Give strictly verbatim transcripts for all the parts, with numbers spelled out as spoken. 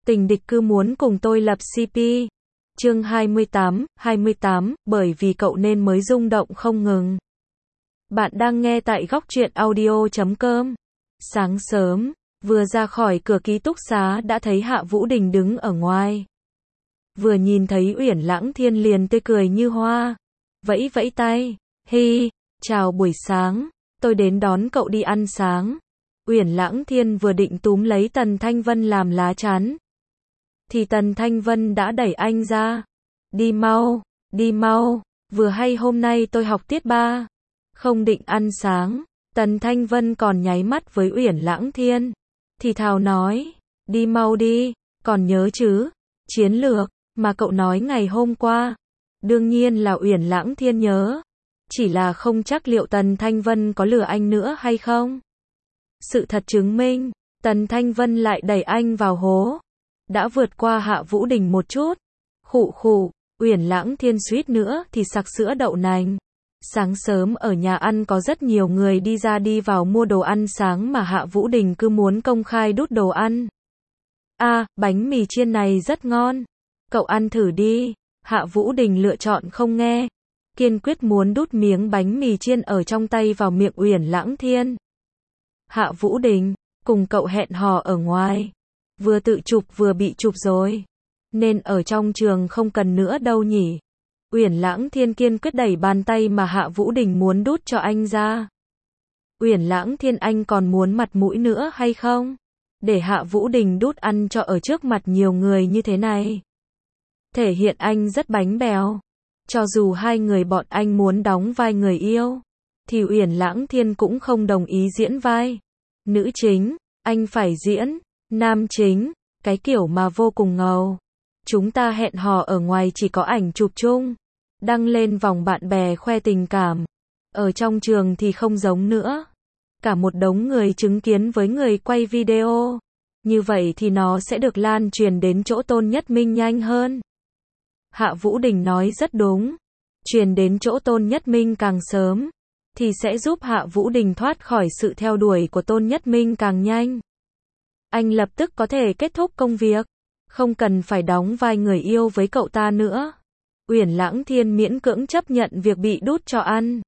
Tình địch cứ muốn cùng tôi lập xê pê. Chương hai mươi tám, hai mươi tám, bởi vì cậu nên mới rung động không ngừng. Bạn đang nghe tại góc truyện audio chấm com. Sáng sớm, vừa ra khỏi cửa ký túc xá đã thấy Hạ Vũ Đình đứng ở ngoài. Vừa nhìn thấy Uyển Lãng Thiên liền tươi cười như hoa, vẫy vẫy tay, hi, chào buổi sáng, tôi đến đón cậu đi ăn sáng. Uyển Lãng Thiên vừa định túm lấy Tần Thanh Vân làm lá chắn, thì Tần Thanh Vân đã đẩy anh ra. Đi mau, đi mau, vừa hay hôm nay tôi học tiết ba, không định ăn sáng. Tần Thanh Vân còn nháy mắt với Uyển Lãng Thiên, thì thào nói, đi mau đi, còn nhớ chứ, chiến lược mà cậu nói ngày hôm qua. Đương nhiên là Uyển Lãng Thiên nhớ, chỉ là không chắc liệu Tần Thanh Vân có lừa anh nữa hay không. Sự thật chứng minh, Tần Thanh Vân lại đẩy anh vào hố. Đã vượt qua Hạ Vũ Đình một chút. Khụ khụ, Uyển Lãng Thiên suýt nữa thì sặc sữa đậu nành. Sáng sớm ở nhà ăn có rất nhiều người đi ra đi vào mua đồ ăn sáng mà Hạ Vũ Đình cứ muốn công khai đút đồ ăn. A, à, bánh mì chiên này rất ngon. Cậu ăn thử đi. Hạ Vũ Đình lựa chọn không nghe, kiên quyết muốn đút miếng bánh mì chiên ở trong tay vào miệng Uyển Lãng Thiên. Hạ Vũ Đình, cùng cậu hẹn hò ở ngoài. Vừa tự chụp vừa bị chụp rồi. Nên ở trong trường không cần nữa đâu nhỉ. Uyển Lãng Thiên kiên quyết đẩy bàn tay mà Hạ Vũ Đình muốn đút cho anh ra. Uyển Lãng Thiên, anh còn muốn mặt mũi nữa hay không? Để Hạ Vũ Đình đút ăn cho ở trước mặt nhiều người như thế này. Thể hiện anh rất bánh bèo. Cho dù hai người bọn anh muốn đóng vai người yêu, thì Uyển Lãng Thiên cũng không đồng ý diễn vai nữ chính. Anh phải diễn nam chính, cái kiểu mà vô cùng ngầu. Chúng ta hẹn hò ở ngoài chỉ có ảnh chụp chung, đăng lên vòng bạn bè khoe tình cảm. Ở trong trường thì không giống nữa. Cả một đống người chứng kiến với người quay video. Như vậy thì nó sẽ được lan truyền đến chỗ Tôn Nhất Minh nhanh hơn. Hạ Vũ Đình nói rất đúng. Truyền đến chỗ Tôn Nhất Minh càng sớm, thì sẽ giúp Hạ Vũ Đình thoát khỏi sự theo đuổi của Tôn Nhất Minh càng nhanh. Anh lập tức có thể kết thúc công việc, không cần phải đóng vai người yêu với cậu ta nữa. Uyển Lãng Thiên miễn cưỡng chấp nhận việc bị đút cho ăn.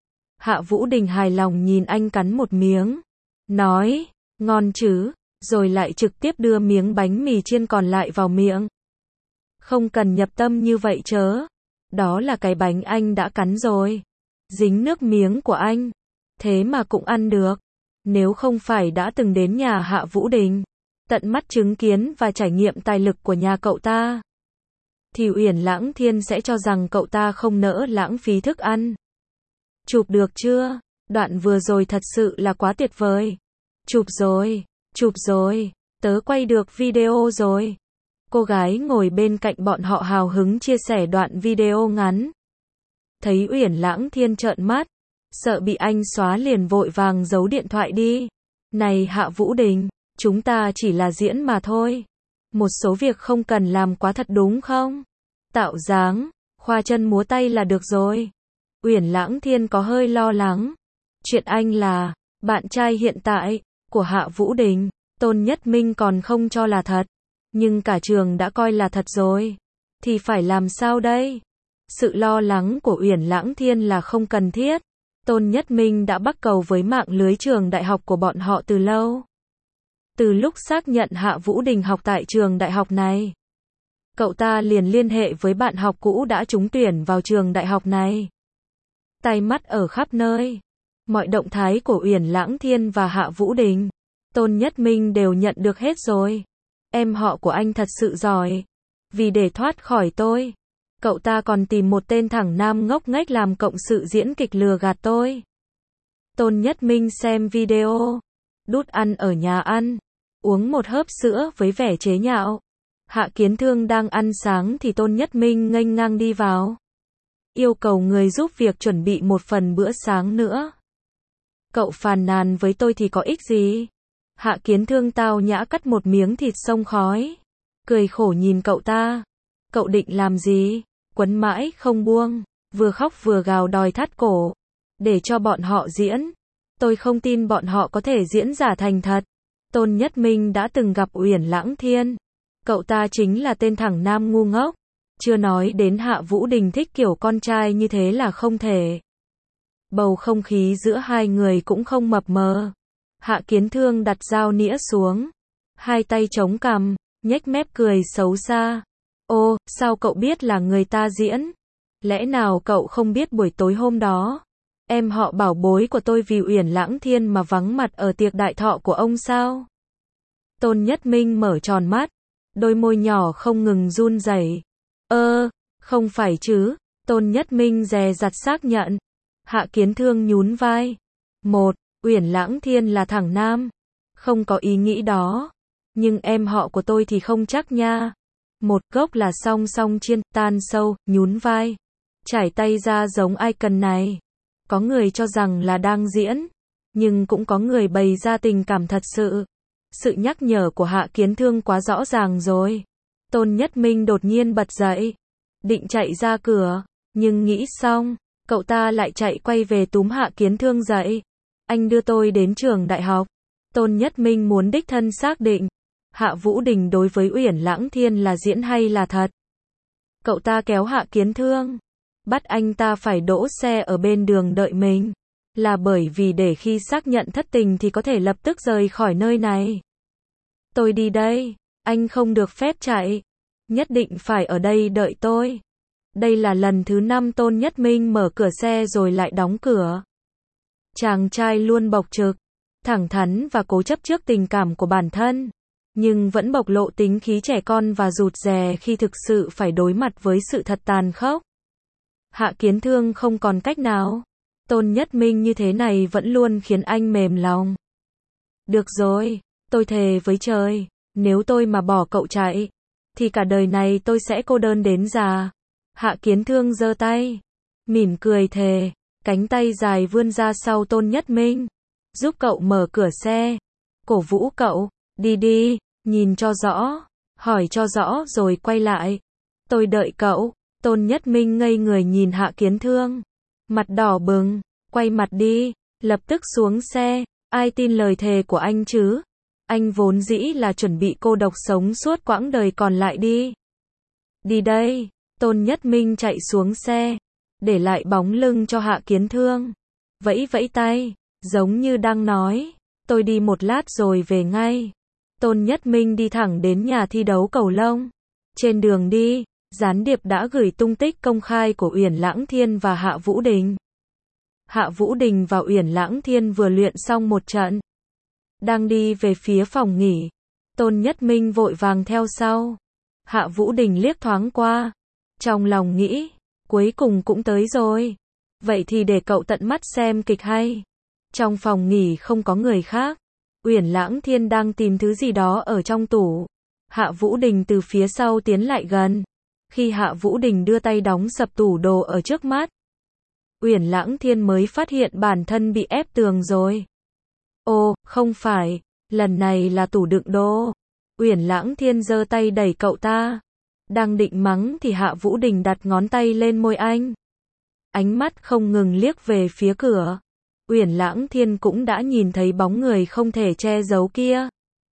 Hạ Vũ Đình hài lòng nhìn anh cắn một miếng, nói, ngon chứ, rồi lại trực tiếp đưa miếng bánh mì chiên còn lại vào miệng. Không cần nhập tâm như vậy chớ. Đó là cái bánh anh đã cắn rồi. Dính nước miếng của anh. Thế mà cũng ăn được. Nếu không phải đã từng đến nhà Hạ Vũ Đình, tận mắt chứng kiến và trải nghiệm tài lực của nhà cậu ta, thì Uyển Lãng Thiên sẽ cho rằng cậu ta không nỡ lãng phí thức ăn. Chụp được chưa? Đoạn vừa rồi thật sự là quá tuyệt vời. Chụp rồi, chụp rồi, tớ quay được video rồi. Cô gái ngồi bên cạnh bọn họ hào hứng chia sẻ đoạn video ngắn. Thấy Uyển Lãng Thiên trợn mắt, sợ bị anh xóa liền vội vàng giấu điện thoại đi. Này Hạ Vũ Đình, chúng ta chỉ là diễn mà thôi. Một số việc không cần làm quá thật đúng không? Tạo dáng, khoa chân múa tay là được rồi. Uyển Lãng Thiên có hơi lo lắng. Chuyện anh là bạn trai hiện tại của Hạ Vũ Đình, Tôn Nhất Minh còn không cho là thật. Nhưng cả trường đã coi là thật rồi. Thì phải làm sao đây? Sự lo lắng của Uyển Lãng Thiên là không cần thiết. Tôn Nhất Minh đã bắt cầu với mạng lưới trường đại học của bọn họ từ lâu. Từ lúc xác nhận Hạ Vũ Đình học tại trường đại học này, cậu ta liền liên hệ với bạn học cũ đã trúng tuyển vào trường đại học này. Tai mắt ở khắp nơi. Mọi động thái của Uyển Lãng Thiên và Hạ Vũ Đình, Tôn Nhất Minh đều nhận được hết rồi. Em họ của anh thật sự giỏi. Vì để thoát khỏi tôi, cậu ta còn tìm một tên thẳng nam ngốc nghếch làm cộng sự diễn kịch lừa gạt tôi. Tôn Nhất Minh xem video, đút ăn ở nhà ăn, uống một hớp sữa với vẻ chế nhạo. Hạ Kiến Thương đang ăn sáng thì Tôn Nhất Minh nghênh ngang đi vào, yêu cầu người giúp việc chuẩn bị một phần bữa sáng nữa. Cậu phàn nàn với tôi thì có ích gì? Hạ Kiến Thương tao nhã cắt một miếng thịt xông khói, cười khổ nhìn cậu ta. Cậu định làm gì? Quấn mãi không buông, vừa khóc vừa gào đòi thắt cổ. Để cho bọn họ diễn. Tôi không tin bọn họ có thể diễn giả thành thật. Tôn Nhất Minh đã từng gặp Uyển Lãng Thiên. Cậu ta chính là tên thẳng nam ngu ngốc. Chưa nói đến Hạ Vũ Đình thích kiểu con trai như thế là không thể. Bầu không khí giữa hai người cũng không mập mờ. Hạ Kiến Thương đặt dao nĩa xuống. Hai tay chống cằm, nhếch mép cười xấu xa. Ô, sao cậu biết là người ta diễn? Lẽ nào cậu không biết buổi tối hôm đó? Em họ bảo bối của tôi vì Uyển Lãng Thiên mà vắng mặt ở tiệc đại thọ của ông sao? Tôn Nhất Minh mở tròn mắt. Đôi môi nhỏ không ngừng run rẩy. Ơ, không phải chứ? Tôn Nhất Minh dè dặt xác nhận. Hạ Kiến Thương nhún vai. Một, Uyển Lãng Thiên là thằng nam. Không có ý nghĩ đó. Nhưng em họ của tôi thì không chắc nha. Một gốc là song song chiên, tan sâu, nhún vai. Trải tay ra giống icon này. Có người cho rằng là đang diễn. Nhưng cũng có người bày ra tình cảm thật sự. Sự nhắc nhở của Hạ Kiến Thương quá rõ ràng rồi. Tôn Nhất Minh đột nhiên bật dậy. Định chạy ra cửa. Nhưng nghĩ xong, cậu ta lại chạy quay về túm Hạ Kiến Thương dậy. Anh đưa tôi đến trường đại học. Tôn Nhất Minh muốn đích thân xác định. Hạ Vũ Đình đối với Uyển Lãng Thiên là diễn hay là thật. Cậu ta kéo Hạ Kiến Thương. Bắt anh ta phải đỗ xe ở bên đường đợi mình. Là bởi vì để khi xác nhận thất tình thì có thể lập tức rời khỏi nơi này. Tôi đi đây. Anh không được phép chạy. Nhất định phải ở đây đợi tôi. Đây là lần thứ năm Tôn Nhất Minh mở cửa xe rồi lại đóng cửa. Chàng trai luôn bộc trực, thẳng thắn và cố chấp trước tình cảm của bản thân. Nhưng vẫn bộc lộ tính khí trẻ con và rụt rè khi thực sự phải đối mặt với sự thật tàn khốc. Hạ Kiến Thương không còn cách nào. Tôn Nhất Minh như thế này vẫn luôn khiến anh mềm lòng. Được rồi, tôi thề với trời, nếu tôi mà bỏ cậu chạy, thì cả đời này tôi sẽ cô đơn đến già. Hạ Kiến Thương giơ tay, mỉm cười thề, cánh tay dài vươn ra sau Tôn Nhất Minh, giúp cậu mở cửa xe, cổ vũ cậu, đi đi, nhìn cho rõ, hỏi cho rõ rồi quay lại. Tôi đợi cậu. Tôn Nhất Minh ngây người nhìn Hạ Kiến Thương, mặt đỏ bừng, quay mặt đi, lập tức xuống xe. Ai tin lời thề của anh chứ? Anh vốn dĩ là chuẩn bị cô độc sống suốt quãng đời còn lại đi. Đi đây. Tôn Nhất Minh chạy xuống xe, để lại bóng lưng cho Hạ Kiến Thương, vẫy vẫy tay, giống như đang nói, tôi đi một lát rồi về ngay. Tôn Nhất Minh đi thẳng đến nhà thi đấu cầu lông. Trên đường đi, gián điệp đã gửi tung tích công khai của Uyển Lãng Thiên và Hạ Vũ Đình. Hạ Vũ Đình và Uyển Lãng Thiên vừa luyện xong một trận, đang đi về phía phòng nghỉ. Tôn Nhất Minh vội vàng theo sau. Hạ Vũ Đình liếc thoáng qua, trong lòng nghĩ, cuối cùng cũng tới rồi. Vậy thì để cậu tận mắt xem kịch hay. Trong phòng nghỉ không có người khác. Uyển Lãng Thiên đang tìm thứ gì đó ở trong tủ. Hạ Vũ Đình từ phía sau tiến lại gần. Khi Hạ Vũ Đình đưa tay đóng sập tủ đồ ở trước mắt, Uyển Lãng Thiên mới phát hiện bản thân bị ép tường rồi. Ồ, không phải, lần này là tủ đựng đồ. Uyển Lãng Thiên giơ tay đẩy cậu ta. Đang định mắng thì Hạ Vũ Đình đặt ngón tay lên môi anh. Ánh mắt không ngừng liếc về phía cửa. Uyển Lãng Thiên cũng đã nhìn thấy bóng người không thể che giấu kia.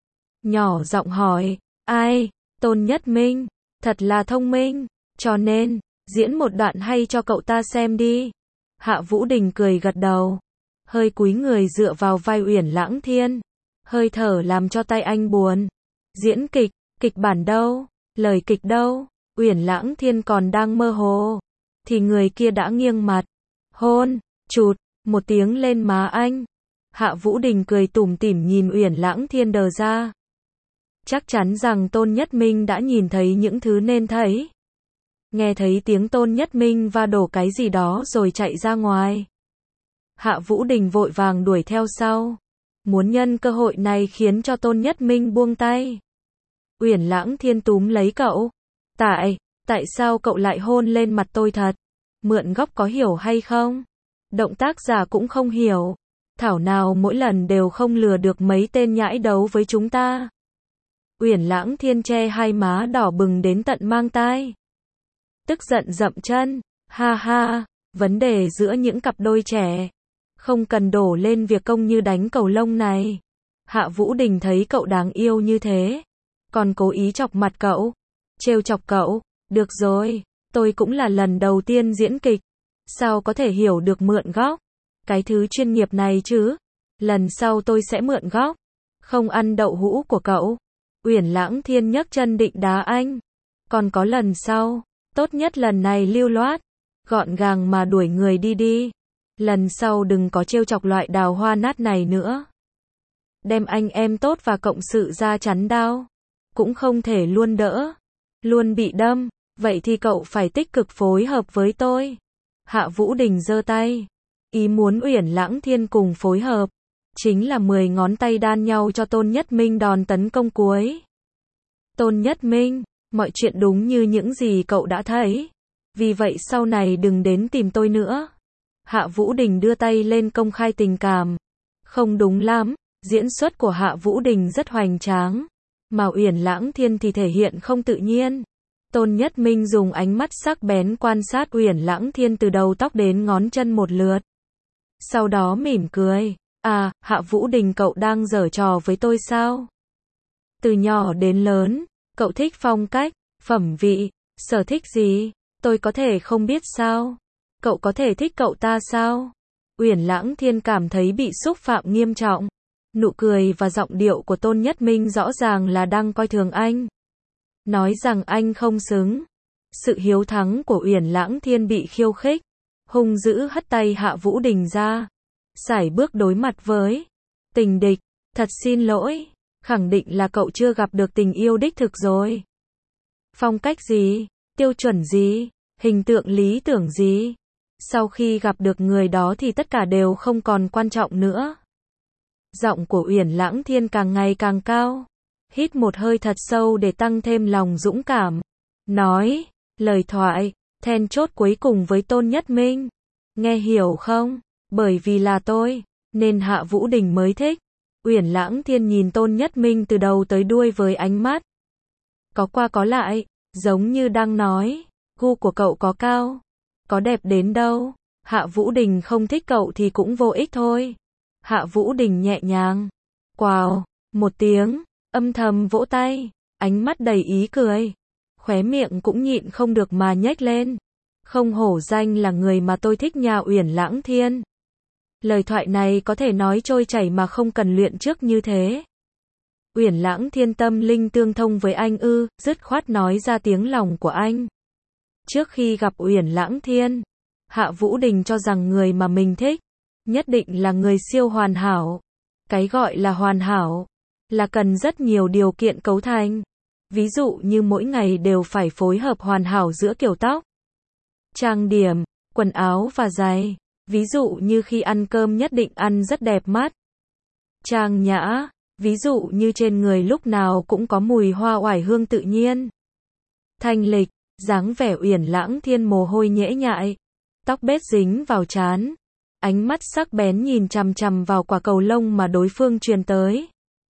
Nhỏ giọng hỏi, ai? Tôn Nhất Minh, thật là thông minh, cho nên, diễn một đoạn hay cho cậu ta xem đi. Hạ Vũ Đình cười gật đầu, hơi cúi người dựa vào vai Uyển Lãng Thiên. Hơi thở làm cho tay anh buồn. Diễn kịch, kịch bản đâu? Lời kịch đâu? Uyển Lãng Thiên còn đang mơ hồ, thì người kia đã nghiêng mặt, hôn, chụt, một tiếng lên má anh. Hạ Vũ Đình cười tủm tỉm nhìn Uyển Lãng Thiên đờ ra. Chắc chắn rằng Tôn Nhất Minh đã nhìn thấy những thứ nên thấy. Nghe thấy tiếng Tôn Nhất Minh va đổ cái gì đó rồi chạy ra ngoài. Hạ Vũ Đình vội vàng đuổi theo sau, muốn nhân cơ hội này khiến cho Tôn Nhất Minh buông tay. Uyển Lãng Thiên túm lấy cậu. Tại, tại sao cậu lại hôn lên mặt tôi thật? Mượn góc có hiểu hay không? Động tác giả cũng không hiểu. Thảo nào mỗi lần đều không lừa được mấy tên nhãi đấu với chúng ta. Uyển Lãng Thiên che hai má đỏ bừng đến tận mang tai. Tức giận dậm chân. Ha ha, vấn đề giữa những cặp đôi trẻ không cần đổ lên việc công như đánh cầu lông này. Hạ Vũ Đình thấy cậu đáng yêu như thế, Còn cố ý chọc mặt cậu, trêu chọc cậu, được rồi, tôi cũng là lần đầu tiên diễn kịch, sao có thể hiểu được mượn góc, cái thứ chuyên nghiệp này chứ, lần sau tôi sẽ mượn góc, không ăn đậu hũ của cậu. Uyển Lãng Thiên nhấc chân định đá anh, còn có lần sau, tốt nhất lần này lưu loát, gọn gàng mà đuổi người đi đi, lần sau đừng có trêu chọc loại đào hoa nát này nữa. Đem anh em tốt và cộng sự ra chắn đao, cũng không thể luôn đỡ, luôn bị đâm, vậy thì cậu phải tích cực phối hợp với tôi. Hạ Vũ Đình giơ tay, ý muốn Uyển Lãng Thiên cùng phối hợp, chính là mười ngón tay đan nhau cho Tôn Nhất Minh đòn tấn công cuối. Tôn Nhất Minh, mọi chuyện đúng như những gì cậu đã thấy, vì vậy sau này đừng đến tìm tôi nữa. Hạ Vũ Đình đưa tay lên công khai tình cảm. Không đúng lắm, diễn xuất của Hạ Vũ Đình rất hoành tráng, mà Uyển Lãng Thiên thì thể hiện không tự nhiên. Tôn Nhất Minh dùng ánh mắt sắc bén quan sát Uyển Lãng Thiên từ đầu tóc đến ngón chân một lượt. Sau đó mỉm cười, à, Hạ Vũ Đình cậu đang giở trò với tôi sao? Từ nhỏ đến lớn, cậu thích phong cách, phẩm vị, sở thích gì? Tôi có thể không biết sao? Cậu có thể thích cậu ta sao? Uyển Lãng Thiên cảm thấy bị xúc phạm nghiêm trọng. Nụ cười và giọng điệu của Tôn Nhất Minh rõ ràng là đang coi thường anh. Nói rằng anh không xứng. Sự hiếu thắng của Uyển Lãng Thiên bị khiêu khích. Hung dữ hất tay Hạ Vũ Đình ra. Sải bước đối mặt với tình địch. Thật xin lỗi. Khẳng định là cậu chưa gặp được tình yêu đích thực rồi. Phong cách gì? Tiêu chuẩn gì? Hình tượng lý tưởng gì? Sau khi gặp được người đó thì tất cả đều không còn quan trọng nữa. Giọng của Uyển Lãng Thiên càng ngày càng cao. Hít một hơi thật sâu để tăng thêm lòng dũng cảm. Nói, lời thoại, then chốt cuối cùng với Tôn Nhất Minh. Nghe hiểu không? Bởi vì là tôi, nên Hạ Vũ Đình mới thích. Uyển Lãng Thiên nhìn Tôn Nhất Minh từ đầu tới đuôi với ánh mắt có qua có lại, giống như đang nói, gu của cậu có cao, có đẹp đến đâu. Hạ Vũ Đình không thích cậu thì cũng vô ích thôi. Hạ Vũ Đình nhẹ nhàng, quào, một tiếng, âm thầm vỗ tay, ánh mắt đầy ý cười, khóe miệng cũng nhịn không được mà nhếch lên. Không hổ danh là người mà tôi thích nhà Uyển Lãng Thiên. Lời thoại này có thể nói trôi chảy mà không cần luyện trước như thế. Uyển Lãng Thiên tâm linh tương thông với anh ư, dứt khoát nói ra tiếng lòng của anh. Trước khi gặp Uyển Lãng Thiên, Hạ Vũ Đình cho rằng người mà mình thích, nhất định là người siêu hoàn hảo. Cái gọi là hoàn hảo, là cần rất nhiều điều kiện cấu thành. Ví dụ như mỗi ngày đều phải phối hợp hoàn hảo giữa kiểu tóc, trang điểm, quần áo và giày. Ví dụ như khi ăn cơm nhất định ăn rất đẹp mắt, trang nhã. Ví dụ như trên người lúc nào cũng có mùi hoa oải hương tự nhiên. Thanh lịch, dáng vẻ Uyển Lãng Thiên mồ hôi nhễ nhại, tóc bết dính vào trán, ánh mắt sắc bén nhìn chằm chằm vào quả cầu lông mà đối phương truyền tới.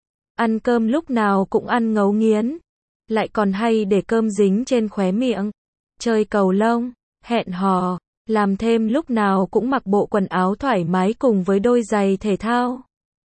Ăn cơm lúc nào cũng ăn ngấu nghiến, lại còn hay để cơm dính trên khóe miệng. Chơi cầu lông, hẹn hò, làm thêm lúc nào cũng mặc bộ quần áo thoải mái cùng với đôi giày thể thao.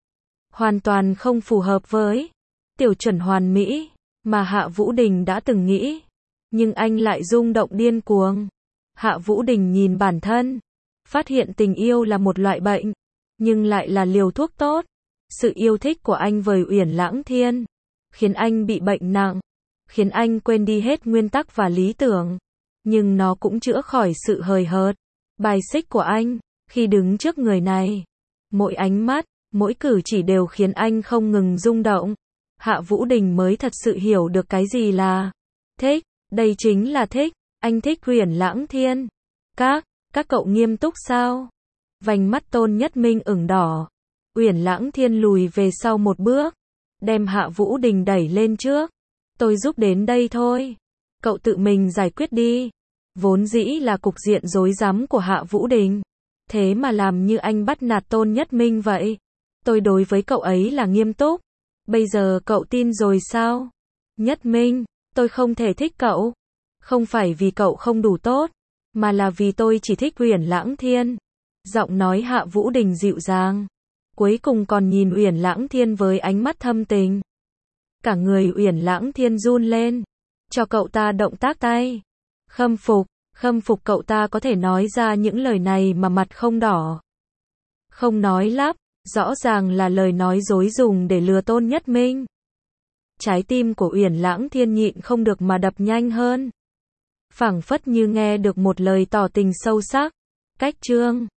Hoàn toàn không phù hợp với tiểu chuẩn hoàn mỹ mà Hạ Vũ Đình đã từng nghĩ. Nhưng anh lại rung động điên cuồng. Hạ Vũ Đình nhìn bản thân, phát hiện tình yêu là một loại bệnh, nhưng lại là liều thuốc tốt. Sự yêu thích của anh với Uyển Lãng Thiên khiến anh bị bệnh nặng, khiến anh quên đi hết nguyên tắc và lý tưởng. Nhưng nó cũng chữa khỏi sự hời hợt, bài xích của anh khi đứng trước người này. Mỗi ánh mắt, mỗi cử chỉ đều khiến anh không ngừng rung động. Hạ Vũ Đình mới thật sự hiểu được cái gì là thích. Đây chính là thích. Anh thích Uyển Lãng Thiên. Các, các cậu nghiêm túc sao? Vành mắt Tôn Nhất Minh ửng đỏ. Uyển Lãng Thiên lùi về sau một bước, đem Hạ Vũ Đình đẩy lên trước. Tôi giúp đến đây thôi. Cậu tự mình giải quyết đi. Vốn dĩ là cục diện rối rắm của Hạ Vũ Đình. Thế mà làm như anh bắt nạt Tôn Nhất Minh vậy. Tôi đối với cậu ấy là nghiêm túc. Bây giờ cậu tin rồi sao? Nhất Minh, tôi không thể thích cậu. Không phải vì cậu không đủ tốt, mà là vì tôi chỉ thích Uyển Lãng Thiên. Giọng nói Hạ Vũ Đình dịu dàng. Cuối cùng còn nhìn Uyển Lãng Thiên với ánh mắt thâm tình. Cả người Uyển Lãng Thiên run lên. Cho cậu ta động tác tay. Khâm phục, khâm phục cậu ta có thể nói ra những lời này mà mặt không đỏ. Không nói lắp, rõ ràng là lời nói dối dùng để lừa Tôn Nhất Minh. Trái tim của Uyển Lãng Thiên nhịn không được mà đập nhanh hơn. Phảng phất như nghe được một lời tỏ tình sâu sắc. Cách chương